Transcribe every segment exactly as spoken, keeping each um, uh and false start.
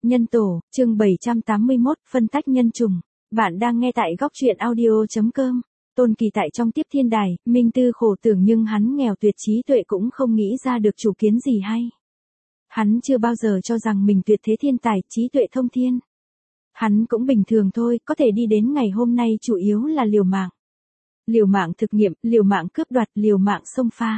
Nhân tổ, chương bảy trăm tám mươi mốt, phân tách nhân chủng. Bạn đang nghe tại góc truyện audio chấm com. Tôn Kỳ tại trong Tiếp Thiên Đài, Minh Tư khổ tưởng nhưng hắn nghèo tuyệt trí tuệ cũng không nghĩ ra được chủ kiến gì hay. Hắn chưa bao giờ cho rằng mình tuyệt thế thiên tài, trí tuệ thông thiên. Hắn cũng bình thường thôi, có thể đi đến ngày hôm nay chủ yếu là liều mạng. Liều mạng thực nghiệm, liều mạng cướp đoạt, liều mạng xông pha.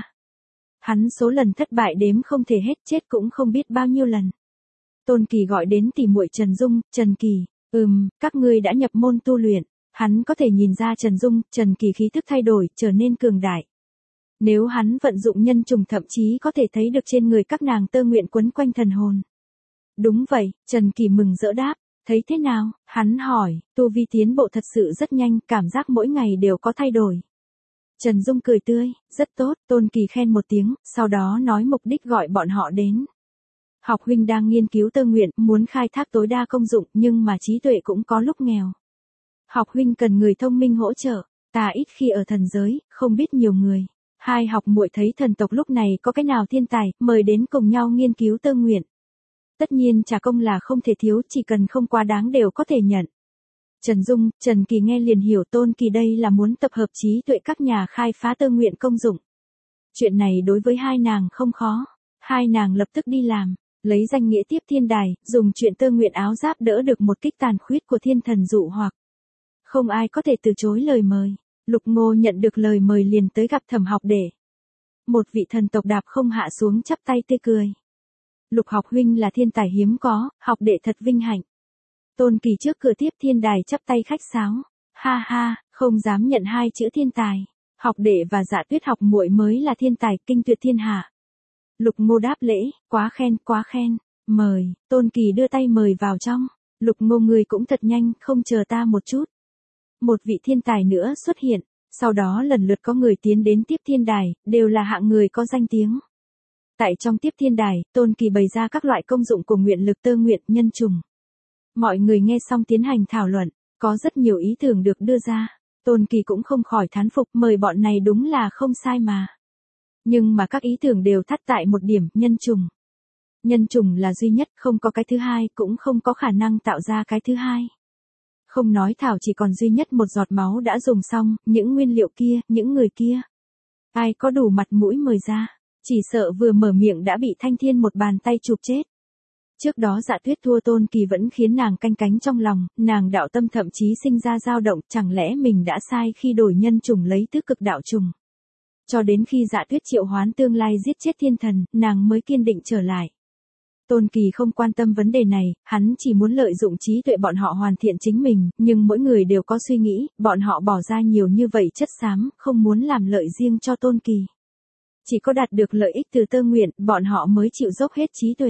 Hắn số lần thất bại đếm không thể hết, chết cũng không biết bao nhiêu lần. Tôn Kỳ gọi đến tỉ muội Trần Dung, Trần Kỳ, ừm, các ngươi đã nhập môn tu luyện. Hắn có thể nhìn ra Trần Dung, Trần Kỳ khí thức thay đổi, trở nên cường đại. Nếu hắn vận dụng nhân trùng thậm chí có thể thấy được trên người các nàng tơ nguyện quấn quanh thần hồn. Đúng vậy, Trần Kỳ mừng rỡ đáp, thấy thế nào, hắn hỏi, tu vi tiến bộ thật sự rất nhanh, cảm giác mỗi ngày đều có thay đổi. Trần Dung cười tươi, rất tốt, Tôn Kỳ khen một tiếng, sau đó nói mục đích gọi bọn họ đến. Học huynh đang nghiên cứu tơ nguyện, muốn khai thác tối đa công dụng, nhưng mà trí tuệ cũng có lúc nghèo. Học huynh cần người thông minh hỗ trợ, ta ít khi ở thần giới, không biết nhiều người. Hai học muội thấy thần tộc lúc này có cái nào thiên tài, mời đến cùng nhau nghiên cứu tơ nguyện. Tất nhiên trả công là không thể thiếu, chỉ cần không quá đáng đều có thể nhận. Trần Dung, Trần Kỳ nghe liền hiểu Tôn Kỳ đây là muốn tập hợp trí tuệ các nhà khai phá tơ nguyện công dụng. Chuyện này đối với hai nàng không khó, hai nàng lập tức đi làm. Lấy danh nghĩa Tiếp Thiên Đài, dùng chuyện tơ nguyện áo giáp đỡ được một kích tàn khuyết của thiên thần dụ hoặc. Không ai có thể từ chối lời mời. Lục Ngô nhận được lời mời liền tới gặp Thẩm Học Đệ. Một vị thần tộc đạp không hạ xuống chắp tay tươi cười. Lục học huynh là thiên tài hiếm có, học đệ thật vinh hạnh. Tôn Kỳ trước cửa Tiếp Thiên Đài chắp tay khách sáo. Ha ha, không dám nhận hai chữ thiên tài. Học đệ và Dạ Tuyết học muội mới là thiên tài kinh tuyệt thiên hạ. Lục Ngô đáp lễ, quá khen, quá khen, mời, Tôn Kỳ đưa tay mời vào trong, Lục Ngô người cũng thật nhanh, không chờ ta một chút. Một vị thiên tài nữa xuất hiện, sau đó lần lượt có người tiến đến Tiếp Thiên Đài, đều là hạng người có danh tiếng. Tại trong Tiếp Thiên Đài, Tôn Kỳ bày ra các loại công dụng của nguyện lực tơ nguyện nhân trùng. Mọi người nghe xong tiến hành thảo luận, có rất nhiều ý tưởng được đưa ra, Tôn Kỳ cũng không khỏi thán phục, mời bọn này đúng là không sai mà. Nhưng mà các ý tưởng đều thắt tại một điểm, nhân trùng. Nhân trùng là duy nhất, không có cái thứ hai, cũng không có khả năng tạo ra cái thứ hai. Không nói thảo chỉ còn duy nhất một giọt máu đã dùng xong, những nguyên liệu kia, những người kia. Ai có đủ mặt mũi mời ra, chỉ sợ vừa mở miệng đã bị Thanh Thiên một bàn tay chụp chết. Trước đó Dạ Tuyết thua Tôn Kỳ vẫn khiến nàng canh cánh trong lòng, nàng đạo tâm thậm chí sinh ra dao động, chẳng lẽ mình đã sai khi đổi nhân trùng lấy tứ cực đạo trùng. Cho đến khi Dạ Tuyết triệu hoán tương lai giết chết thiên thần, nàng mới kiên định trở lại. Tôn Kỳ không quan tâm vấn đề này, hắn chỉ muốn lợi dụng trí tuệ bọn họ hoàn thiện chính mình, nhưng mỗi người đều có suy nghĩ, bọn họ bỏ ra nhiều như vậy chất xám, không muốn làm lợi riêng cho Tôn Kỳ. Chỉ có đạt được lợi ích từ tơ nguyện, bọn họ mới chịu dốc hết trí tuệ.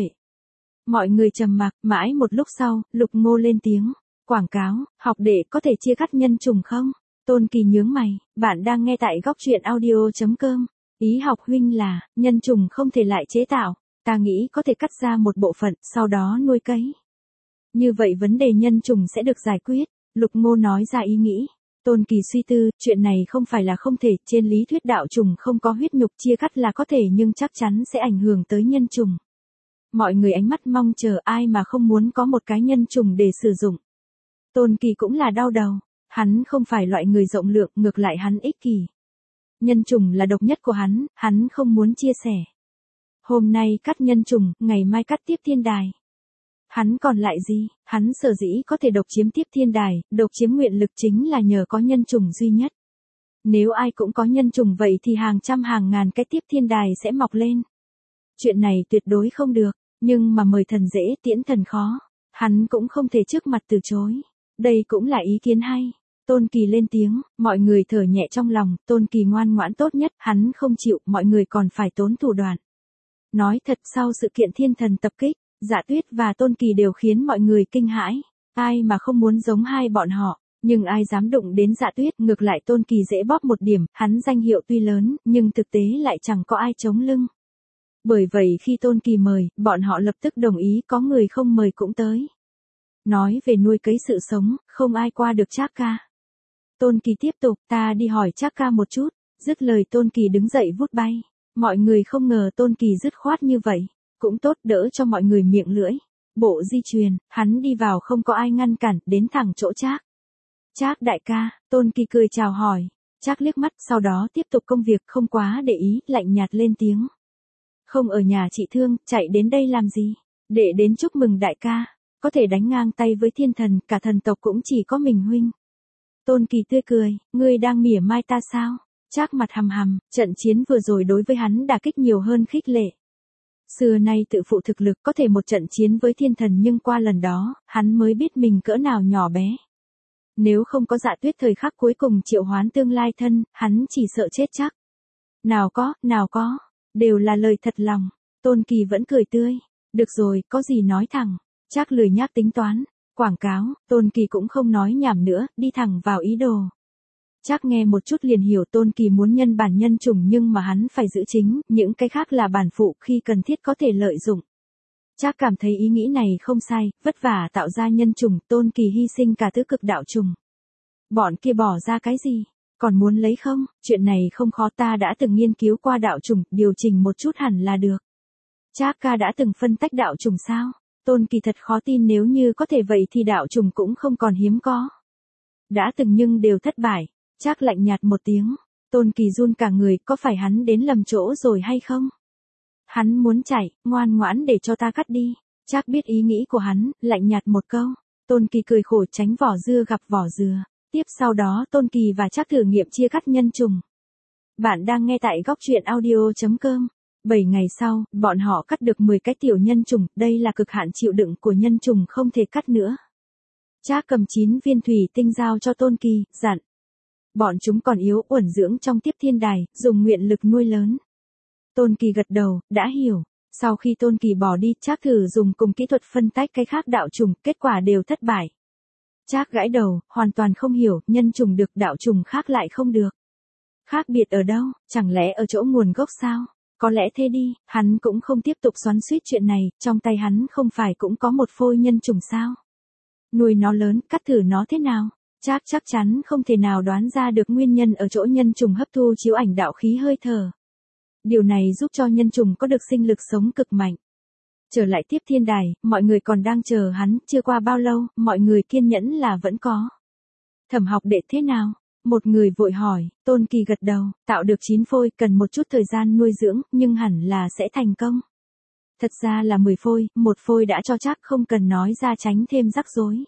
Mọi người trầm mặc, mãi một lúc sau, Lục Ngô lên tiếng, quảng cáo, học đệ có thể chia cắt nhân trùng không? Tôn Kỳ nhướng mày, bạn đang nghe tại góc truyện audio chấm com. Ý học huynh là, nhân trùng không thể lại chế tạo, ta nghĩ có thể cắt ra một bộ phận, sau đó nuôi cấy. Như vậy vấn đề nhân trùng sẽ được giải quyết, Lục Ngô nói ra ý nghĩ. Tôn Kỳ suy tư, chuyện này không phải là không thể, trên lý thuyết đạo trùng không có huyết nhục chia cắt là có thể nhưng chắc chắn sẽ ảnh hưởng tới nhân trùng. Mọi người ánh mắt mong chờ, ai mà không muốn có một cái nhân trùng để sử dụng. Tôn Kỳ cũng là đau đầu. Hắn không phải loại người rộng lượng, ngược lại hắn ích kỷ. Nhân trùng là độc nhất của hắn, hắn không muốn chia sẻ. Hôm nay cắt nhân trùng, ngày mai cắt Tiếp Thiên Đài. Hắn còn lại gì, hắn sở dĩ có thể độc chiếm Tiếp Thiên Đài, độc chiếm nguyện lực chính là nhờ có nhân trùng duy nhất. Nếu ai cũng có nhân trùng vậy thì hàng trăm hàng ngàn cái Tiếp Thiên Đài sẽ mọc lên. Chuyện này tuyệt đối không được, nhưng mà mời thần dễ tiễn thần khó. Hắn cũng không thể trước mặt từ chối. Đây cũng là ý kiến hay. Tôn Kỳ lên tiếng, mọi người thở nhẹ trong lòng, Tôn Kỳ ngoan ngoãn tốt nhất, hắn không chịu, mọi người còn phải tốn thủ đoạn. Nói thật, sau sự kiện thiên thần tập kích, Dạ Tuyết và Tôn Kỳ đều khiến mọi người kinh hãi. Ai mà không muốn giống hai bọn họ, nhưng ai dám đụng đến Dạ Tuyết, ngược lại Tôn Kỳ dễ bóp một điểm, hắn danh hiệu tuy lớn, nhưng thực tế lại chẳng có ai chống lưng. Bởi vậy khi Tôn Kỳ mời, bọn họ lập tức đồng ý, có người không mời cũng tới. Nói về nuôi cấy sự sống, không ai qua được Trác Ca. Tôn Kỳ tiếp tục, ta đi hỏi Trác Ca một chút, dứt lời Tôn Kỳ đứng dậy vút bay. Mọi người không ngờ Tôn Kỳ dứt khoát như vậy, cũng tốt đỡ cho mọi người miệng lưỡi. Bộ di truyền, hắn đi vào không có ai ngăn cản, đến thẳng chỗ Trác. Trác đại ca, Tôn Kỳ cười chào hỏi. Trác liếc mắt, sau đó tiếp tục công việc, không quá để ý, lạnh nhạt lên tiếng. Không ở nhà chị Thương, chạy đến đây làm gì? Để đến chúc mừng đại ca, có thể đánh ngang tay với thiên thần, cả thần tộc cũng chỉ có mình huynh. Tôn Kỳ tươi cười, ngươi đang mỉa mai ta sao? Trác mặt hầm hầm, trận chiến vừa rồi đối với hắn đả kích nhiều hơn khích lệ. Xưa nay tự phụ thực lực có thể một trận chiến với thiên thần nhưng qua lần đó, hắn mới biết mình cỡ nào nhỏ bé. Nếu không có Dạ Tuyết thời khắc cuối cùng triệu hoán tương lai thân, hắn chỉ sợ chết chắc. Nào có, nào có, đều là lời thật lòng. Tôn Kỳ vẫn cười tươi. Được rồi, có gì nói thẳng. Trác lười nhác tính toán. Quảng cáo, Tôn Kỳ cũng không nói nhảm nữa, đi thẳng vào ý đồ. Trác nghe một chút liền hiểu Tôn Kỳ muốn nhân bản nhân chủng nhưng mà hắn phải giữ chính, những cái khác là bản phụ khi cần thiết có thể lợi dụng. Trác cảm thấy ý nghĩ này không sai, vất vả tạo ra nhân chủng, Tôn Kỳ hy sinh cả tứ cực đạo chủng. Bọn kia bỏ ra cái gì? Còn muốn lấy không? Chuyện này không khó, ta đã từng nghiên cứu qua đạo chủng, điều chỉnh một chút hẳn là được. Trác ca đã từng phân tách đạo chủng sao? Tôn Kỳ thật khó tin, nếu như có thể vậy thì đạo chủng cũng không còn hiếm có. Đã từng nhưng đều thất bại. Trác lạnh nhạt một tiếng. Tôn Kỳ run cả người, có phải hắn đến lầm chỗ rồi hay không? Hắn muốn chạy, ngoan ngoãn để cho ta cắt đi. Trác biết ý nghĩ của hắn, lạnh nhạt một câu. Tôn Kỳ cười khổ tránh vỏ dưa gặp vỏ dừa. Tiếp sau đó Tôn Kỳ và Trác thử nghiệm chia cắt nhân chủng. Bạn đang nghe tại góc truyện audio chấm com. bảy ngày sau, bọn họ cắt được mười cái tiểu nhân chủng, đây là cực hạn chịu đựng của nhân chủng không thể cắt nữa. Trác cầm chín viên thủy tinh giao cho Tôn Kỳ, dặn. Bọn chúng còn yếu, uẩn dưỡng trong tiếp thiên đài, dùng nguyện lực nuôi lớn. Tôn Kỳ gật đầu, đã hiểu. Sau khi Tôn Kỳ bỏ đi, Trác thử dùng cùng kỹ thuật phân tách cái khác đạo chủng, kết quả đều thất bại. Trác gãi đầu, hoàn toàn không hiểu, nhân chủng được, đạo chủng khác lại không được. Khác biệt ở đâu, chẳng lẽ ở chỗ nguồn gốc sao? Có lẽ thế đi, hắn cũng không tiếp tục xoắn xuýt chuyện này, trong tay hắn không phải cũng có một phôi nhân chủng sao? Nuôi nó lớn, cắt thử nó thế nào? Trác chắc chắn không thể nào đoán ra được nguyên nhân ở chỗ nhân chủng hấp thu chiếu ảnh đạo khí hơi thở. Điều này giúp cho nhân chủng có được sinh lực sống cực mạnh. Trở lại tiếp thiên đài, mọi người còn đang chờ hắn, chưa qua bao lâu, mọi người kiên nhẫn là vẫn có. Thẩm học đệ thế nào? Một người vội hỏi, Tôn Kỳ gật đầu, tạo được chín phôi, cần một chút thời gian nuôi dưỡng, nhưng hẳn là sẽ thành công. Thật ra là mười phôi, một phôi đã cho Trác, không cần nói ra tránh thêm rắc rối.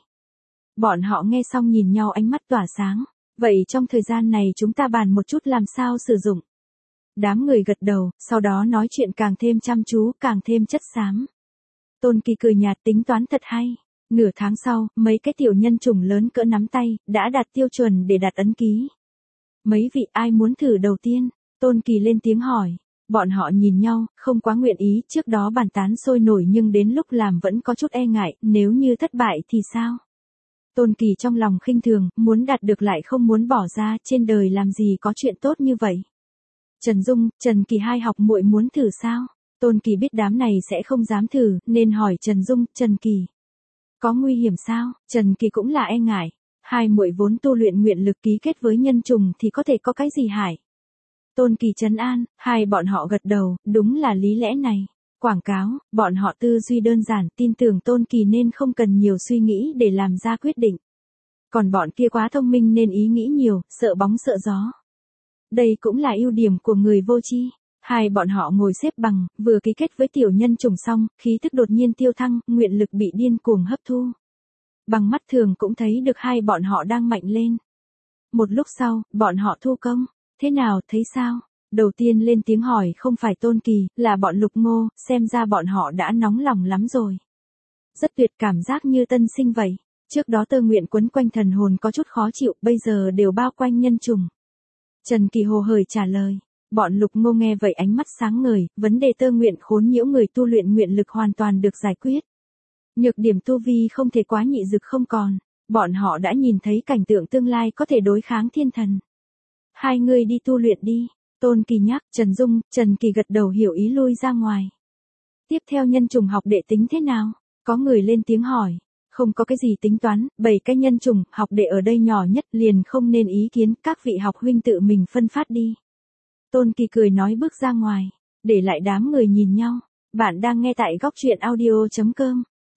Bọn họ nghe xong nhìn nhau ánh mắt tỏa sáng. Vậy trong thời gian này chúng ta bàn một chút làm sao sử dụng. Đám người gật đầu, sau đó nói chuyện càng thêm chăm chú, càng thêm chất xám. Tôn Kỳ cười nhạt, tính toán thật hay. Nửa tháng sau, mấy cái tiểu nhân chủng lớn cỡ nắm tay, đã đạt tiêu chuẩn để đặt ấn ký. Mấy vị ai muốn thử đầu tiên? Tôn Kỳ lên tiếng hỏi. Bọn họ nhìn nhau, không quá nguyện ý, trước đó bàn tán sôi nổi nhưng đến lúc làm vẫn có chút e ngại, nếu như thất bại thì sao? Tôn Kỳ trong lòng khinh thường, muốn đạt được lại không muốn bỏ ra, trên đời làm gì có chuyện tốt như vậy. Trần Dung, Trần Kỳ hai học muội muốn thử sao? Tôn Kỳ biết đám này sẽ không dám thử, nên hỏi Trần Dung, Trần Kỳ. Có nguy hiểm sao? Trần Kỳ cũng là e ngại. Hai muội vốn tu luyện nguyện lực ký kết với nhân trùng thì có thể có cái gì hại? Tôn Kỳ trấn an, hai bọn họ gật đầu, đúng là lý lẽ này. Quảng cáo, bọn họ tư duy đơn giản, tin tưởng Tôn Kỳ nên không cần nhiều suy nghĩ để làm ra quyết định. Còn bọn kia quá thông minh nên ý nghĩ nhiều, sợ bóng sợ gió. Đây cũng là ưu điểm của người vô tri. Hai bọn họ ngồi xếp bằng, vừa ký kết với tiểu nhân trùng xong, khí thức đột nhiên tiêu thăng, nguyện lực bị điên cuồng hấp thu. Bằng mắt thường cũng thấy được hai bọn họ đang mạnh lên. Một lúc sau, bọn họ thu công. Thế nào, thấy sao? Đầu tiên lên tiếng hỏi không phải Tôn Kỳ, là bọn Lục Ngô, xem ra bọn họ đã nóng lòng lắm rồi. Rất tuyệt, cảm giác như tân sinh vậy. Trước đó tơ nguyện quấn quanh thần hồn có chút khó chịu, bây giờ đều bao quanh nhân trùng. Trần Kỳ hồ hởi trả lời. Bọn Lục Ngô nghe vậy ánh mắt sáng ngời, vấn đề tơ nguyện khốn nhiễu người tu luyện nguyện lực hoàn toàn được giải quyết. Nhược điểm tu vi không thể quá nhị dực không còn, bọn họ đã nhìn thấy cảnh tượng tương lai có thể đối kháng thiên thần. Hai người đi tu luyện đi, Tôn Kỳ nhắc, Trần Dung, Trần Kỳ gật đầu hiểu ý lui ra ngoài. Tiếp theo nhân trùng học đệ tính thế nào? Có người lên tiếng hỏi. Không có cái gì tính toán, bảy cái nhân trùng, học đệ ở đây nhỏ nhất liền không nên ý kiến, các vị học huynh tự mình phân phát đi. Tôn Kỳ cười nói bước ra ngoài, để lại đám người nhìn nhau. Bạn đang nghe tại góc truyện audio chấm com.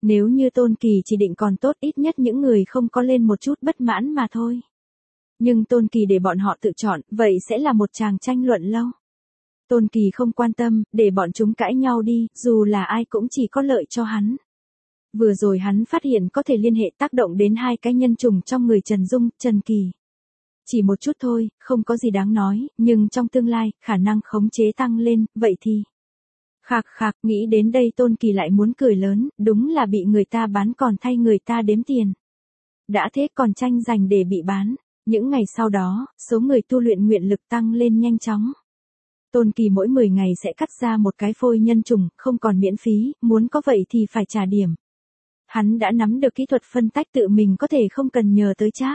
Nếu như Tôn Kỳ chỉ định còn tốt, ít nhất những người không có lên một chút bất mãn mà thôi. Nhưng Tôn Kỳ để bọn họ tự chọn, vậy sẽ là một tràng tranh luận lâu. Tôn Kỳ không quan tâm, để bọn chúng cãi nhau đi, dù là ai cũng chỉ có lợi cho hắn. Vừa rồi hắn phát hiện có thể liên hệ tác động đến hai cái nhân trùng trong người Trần Dung, Trần Kỳ. Chỉ một chút thôi, không có gì đáng nói, nhưng trong tương lai, khả năng khống chế tăng lên, vậy thì... Khạc khạc, nghĩ đến đây Tôn Kỳ lại muốn cười lớn, đúng là bị người ta bán còn thay người ta đếm tiền. Đã thế còn tranh giành để bị bán. Những ngày sau đó, số người tu luyện nguyện lực tăng lên nhanh chóng. Tôn Kỳ mỗi mười ngày sẽ cắt ra một cái phôi nhân trùng, không còn miễn phí, muốn có vậy thì phải trả điểm. Hắn đã nắm được kỹ thuật phân tách tự mình có thể không cần nhờ tới Trác.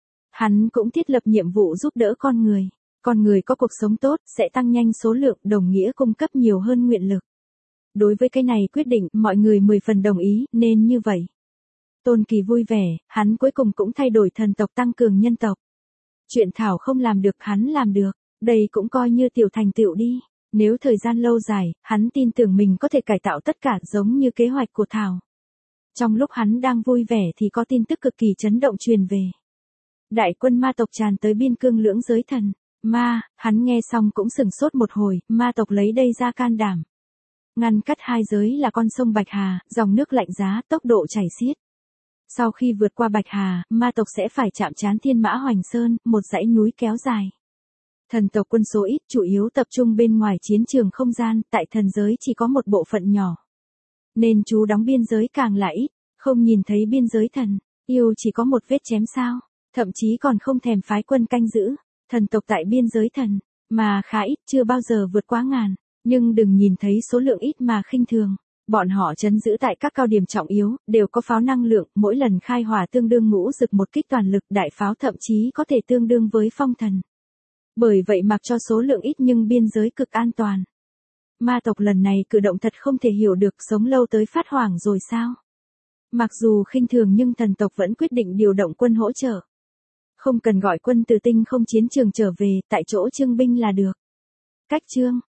Hắn cũng thiết lập nhiệm vụ giúp đỡ con người. Con người có cuộc sống tốt, sẽ tăng nhanh số lượng, đồng nghĩa cung cấp nhiều hơn nguyện lực. Đối với cái này quyết định, mọi người mười phần đồng ý, nên như vậy. Tôn Kỳ vui vẻ, hắn cuối cùng cũng thay đổi thần tộc tăng cường nhân tộc. Chuyện Thảo không làm được hắn làm được, đây cũng coi như tiểu thành tựu đi. Nếu thời gian lâu dài, hắn tin tưởng mình có thể cải tạo tất cả giống như kế hoạch của Thảo. Trong lúc hắn đang vui vẻ thì có tin tức cực kỳ chấn động truyền về. Đại quân ma tộc tràn tới biên cương lưỡng giới thần. Ma, hắn nghe xong cũng sửng sốt một hồi, ma tộc lấy đây ra can đảm. Ngăn cắt hai giới là con sông Bạch Hà, dòng nước lạnh giá, tốc độ chảy xiết. Sau khi vượt qua Bạch Hà, ma tộc sẽ phải chạm trán Thiên Mã Hoành Sơn, một dãy núi kéo dài. Thần tộc quân số ít, chủ yếu tập trung bên ngoài chiến trường không gian, tại thần giới chỉ có một bộ phận nhỏ. Nên chú đóng biên giới càng là ít, không nhìn thấy biên giới thần, yêu chỉ có một vết chém sao, thậm chí còn không thèm phái quân canh giữ. Thần tộc tại biên giới thần, mà khá ít, chưa bao giờ vượt quá ngàn, nhưng đừng nhìn thấy số lượng ít mà khinh thường. Bọn họ trấn giữ tại các cao điểm trọng yếu, đều có pháo năng lượng, mỗi lần khai hỏa tương đương ngũ dực một kích toàn lực, đại pháo thậm chí có thể tương đương với phong thần. Bởi vậy mặc cho số lượng ít nhưng biên giới cực an toàn. Ma tộc lần này cử động thật không thể hiểu được, sống lâu tới phát hoảng rồi sao? Mặc dù khinh thường nhưng thần tộc vẫn quyết định điều động quân hỗ trợ. Không cần gọi quân từ tinh không chiến trường trở về, tại chỗ trưng binh là được. Cách chương